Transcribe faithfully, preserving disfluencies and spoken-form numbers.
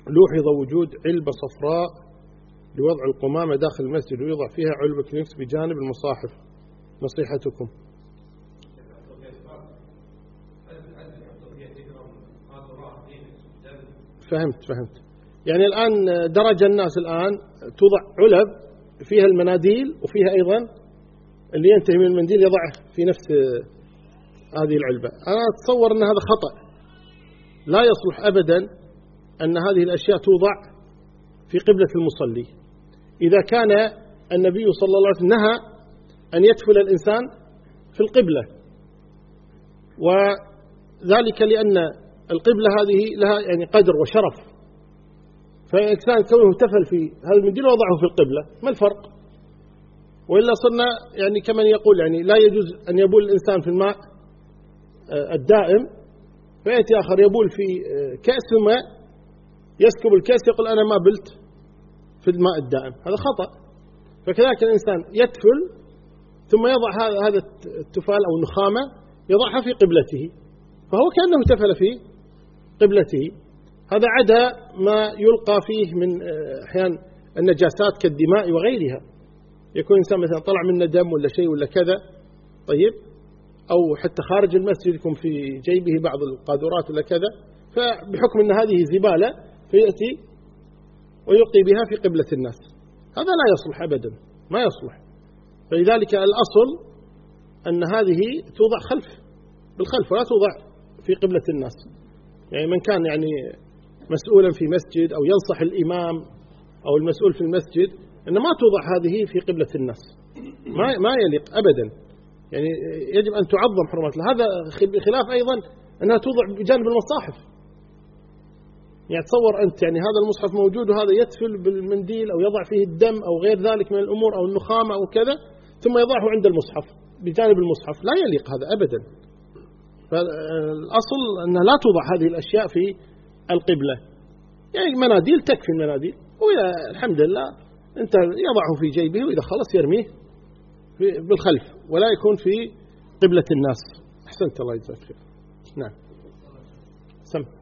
لوحظ وجود علبة صفراء لوضع القمامة داخل المسجد ويوضع فيها علبة كلينكس بجانب المصاحف، نصيحتكم. فهمت فهمت يعني الآن درج الناس الآن توضع علب فيها المناديل وفيها أيضا اللي ينتهي من المنديل يضعه في نفس هذه العلبة. أنا أتصور أن هذا خطأ، لا يصلح أبدا أن هذه الأشياء توضع في قبلة المصلي. إذا كان النبي صلى الله عليه وسلم نهى أن يدفل الإنسان في القبلة، وذلك لأن القبلة هذه لها يعني قدر وشرف، فالإنسان كونه تفل في هذا المنديل وضعه في القبلة ما الفرق؟ وإلا صرنا يعني كمن يقول يعني لا يجوز أن يبول الإنسان في الماء الدائم، فيأتي آخر يبول في كأس ماء يسكب الكأس يقول أنا ما بلت في الماء الدائم، هذا خطأ. فكذلك الإنسان يتفل ثم يضع هذا التفال أو النخامة يضعها في قبلته، فهو كأنه تفل في قبلته. هذا عدا ما يلقى فيه من أحيان النجاسات كالدماء وغيرها، يكون إنسان مثلا طلع منه دم ولا شيء ولا كذا، طيب، أو حتى خارج المسجد يكون في جيبه بعض القاذورات ولا كذا، فبحكم أن هذه زبالة فيأتي ويلقي بها في قبلة الناس، هذا لا يصلح أبدا، ما يصلح. فلذلك الأصل أن هذه توضع خلف بالخلف ولا توضع في قبلة الناس. يعني من كان يعني مسؤولا في مسجد أو ينصح الإمام أو المسؤول في المسجد أن ما توضع هذه في قبلة الناس، ما ما يليق أبدا. يعني يجب أن تعظم حرمات. هذا بخلاف أيضا أنها توضع بجانب المصاحف. يعني تصور أنت يعني هذا المصحف موجود وهذا يتفل بالمنديل أو يضع فيه الدم أو غير ذلك من الأمور أو النخامة أو كذا، ثم يضعه عند المصحف بجانب المصحف، لا يليق هذا أبدا. فالأصل أن لا توضع هذه الأشياء في القبلة. يعني مناديل تكفي المناديل، والحمد لله أنت يضعه في جيبه وإذا خلص يرميه بالخلف ولا يكون في قبلة الناس. أحسنت، الله يجزاك خير. نعم سم